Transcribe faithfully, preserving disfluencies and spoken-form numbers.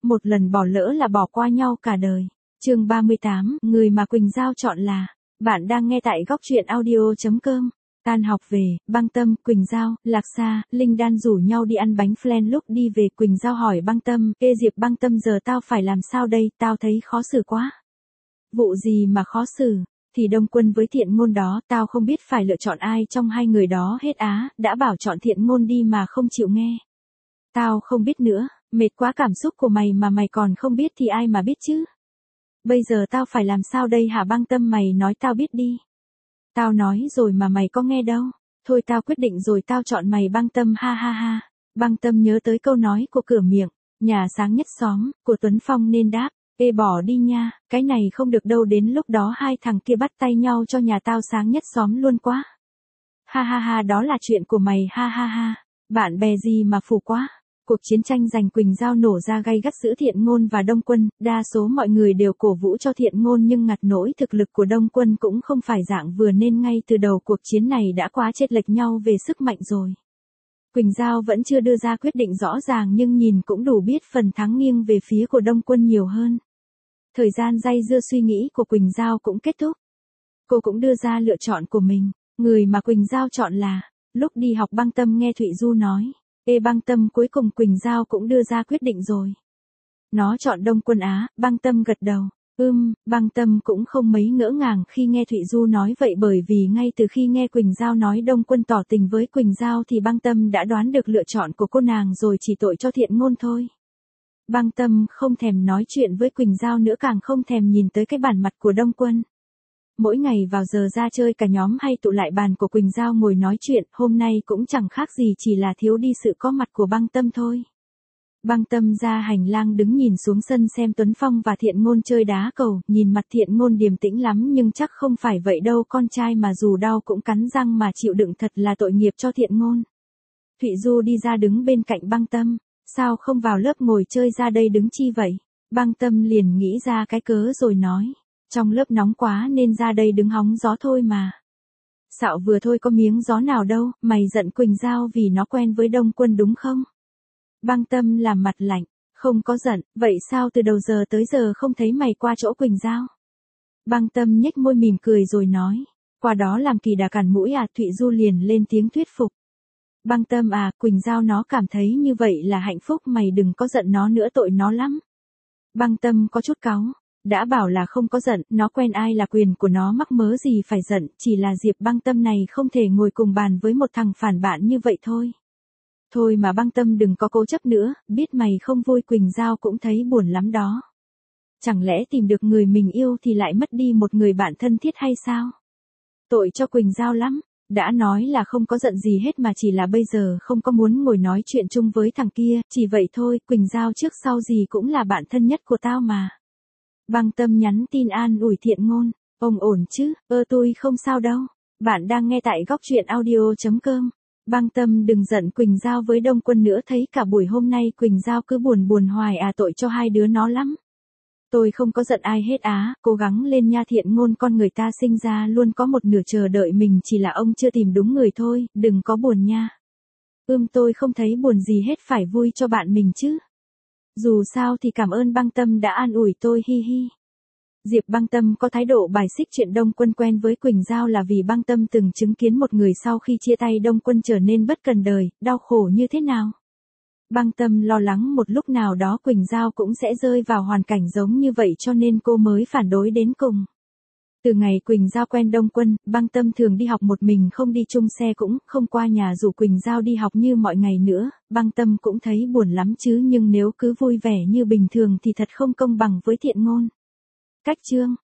Một lần bỏ lỡ là bỏ qua nhau cả đời. Chương ba mươi tám, người mà Quỳnh Giao chọn là. Bạn đang nghe tại góc truyện audio chấm com. Tan học về, Băng Tâm, Quỳnh Giao, Lạc Sa, Linh Đan rủ nhau đi ăn bánh flan. Lúc đi về Quỳnh Giao hỏi Băng Tâm, ê Diệp Băng Tâm giờ tao phải làm sao đây, tao thấy khó xử quá. Vụ gì mà khó xử? Thì Đông Quân với Thiện Ngôn đó, tao không biết phải lựa chọn ai trong hai người đó hết á, đã bảo chọn Thiện Ngôn đi mà không chịu nghe. Tao không biết nữa, mệt quá cảm xúc của mày mà mày còn không biết thì ai mà biết chứ. Bây giờ tao phải làm sao đây hả Băng Tâm, mày nói tao biết đi. Tao nói rồi mà mày có nghe đâu. Thôi tao quyết định rồi, tao chọn mày Băng Tâm, ha ha ha. Băng Tâm nhớ tới câu nói của cửa miệng, nhà sáng nhất xóm, của Tuấn Phong nên đáp, ê bỏ đi nha, cái này không được đâu, đến lúc đó hai thằng kia bắt tay nhau cho nhà tao sáng nhất xóm luôn quá. Ha ha ha, đó là chuyện của mày, ha ha ha. Bạn bè gì mà phù quá. Cuộc chiến tranh giành Quỳnh Giao nổ ra gay gắt giữa Thiện Ngôn và Đông Quân, đa số mọi người đều cổ vũ cho Thiện Ngôn nhưng ngặt nỗi thực lực của Đông Quân cũng không phải dạng vừa nên ngay từ đầu cuộc chiến này đã quá chênh lệch nhau về sức mạnh rồi. Quỳnh Giao vẫn chưa đưa ra quyết định rõ ràng nhưng nhìn cũng đủ biết phần thắng nghiêng về phía của Đông Quân nhiều hơn. Thời gian day dưa suy nghĩ của Quỳnh Giao cũng kết thúc. Cô cũng đưa ra lựa chọn của mình, người mà Quỳnh Giao chọn là, lúc đi học Băng Tâm nghe Thụy Du nói. Ê Băng Tâm, cuối cùng Quỳnh Giao cũng đưa ra quyết định rồi. Nó chọn Đông Quân á, Băng Tâm gật đầu. Ưm, Băng Tâm cũng không mấy ngỡ ngàng khi nghe Thụy Du nói vậy, bởi vì ngay từ khi nghe Quỳnh Giao nói Đông Quân tỏ tình với Quỳnh Giao thì Băng Tâm đã đoán được lựa chọn của cô nàng rồi, chỉ tội cho Thiện Ngôn thôi. Băng Tâm không thèm nói chuyện với Quỳnh Giao nữa, càng không thèm nhìn tới cái bản mặt của Đông Quân. Mỗi ngày vào giờ ra chơi cả nhóm hay tụ lại bàn của Quỳnh Giao ngồi nói chuyện, hôm nay cũng chẳng khác gì, chỉ là thiếu đi sự có mặt của Băng Tâm thôi. Băng Tâm ra hành lang đứng nhìn xuống sân xem Tuấn Phong và Thiện Ngôn chơi đá cầu, nhìn mặt Thiện Ngôn điềm tĩnh lắm nhưng chắc không phải vậy đâu, con trai mà dù đau cũng cắn răng mà chịu đựng, thật là tội nghiệp cho Thiện Ngôn. Thụy Du đi ra đứng bên cạnh Băng Tâm, sao không vào lớp ngồi chơi, ra đây đứng chi vậy? Băng Tâm liền nghĩ ra cái cớ rồi nói. Trong lớp nóng quá nên ra đây đứng hóng gió thôi mà. Xạo vừa thôi có miếng gió nào đâu, mày giận Quỳnh Giao vì nó quen với Đông Quân đúng không? Băng Tâm làm mặt lạnh, không có giận, vậy sao từ đầu giờ tới giờ không thấy mày qua chỗ Quỳnh Giao? Băng Tâm nhếch môi mỉm cười rồi nói, qua đó làm kỳ đà cản mũi à? Thụy Du liền lên tiếng thuyết phục. Băng Tâm à, Quỳnh Giao nó cảm thấy như vậy là hạnh phúc, mày đừng có giận nó nữa, tội nó lắm. Băng Tâm có chút cáu. Đã bảo là không có giận, nó quen ai là quyền của nó, mắc mớ gì phải giận, chỉ là Diệp Băng Tâm này không thể ngồi cùng bàn với một thằng phản bạn như vậy thôi. Thôi mà Băng Tâm đừng có cố chấp nữa, biết mày không vui Quỳnh Giao cũng thấy buồn lắm đó. Chẳng lẽ tìm được người mình yêu thì lại mất đi một người bạn thân thiết hay sao? Tội cho Quỳnh Giao lắm, đã nói là không có giận gì hết mà chỉ là bây giờ không có muốn ngồi nói chuyện chung với thằng kia, chỉ vậy thôi, Quỳnh Giao trước sau gì cũng là bạn thân nhất của tao mà. Băng Tâm nhắn tin an ủi Thiện Ngôn, ông ổn chứ, ơ tôi không sao đâu. Bạn đang nghe tại góc truyện audio chấm com. Băng Tâm đừng giận Quỳnh Giao với Đông Quân nữa, thấy cả buổi hôm nay Quỳnh Giao cứ buồn buồn hoài à, tội cho hai đứa nó lắm. Tôi không có giận ai hết á, cố gắng lên nha Thiện Ngôn, con người ta sinh ra luôn có một nửa chờ đợi mình, chỉ là ông chưa tìm đúng người thôi, đừng có buồn nha. Ưm tôi không thấy buồn gì hết, phải vui cho bạn mình chứ. Dù sao thì cảm ơn Băng Tâm đã an ủi tôi, hi hi. Diệp Băng Tâm có thái độ bài xích chuyện Đông Quân quen với Quỳnh Giao là vì Băng Tâm từng chứng kiến một người sau khi chia tay Đông Quân trở nên bất cần đời, đau khổ như thế nào. Băng Tâm lo lắng một lúc nào đó Quỳnh Giao cũng sẽ rơi vào hoàn cảnh giống như vậy cho nên cô mới phản đối đến cùng. Từ ngày Quỳnh Giao quen Đông Quân, Băng Tâm thường đi học một mình, không đi chung xe, cũng không qua nhà rủ Quỳnh Giao đi học như mọi ngày nữa. Băng Tâm cũng thấy buồn lắm chứ, nhưng nếu cứ vui vẻ như bình thường thì thật không công bằng với Thiện Ngôn. Cách chương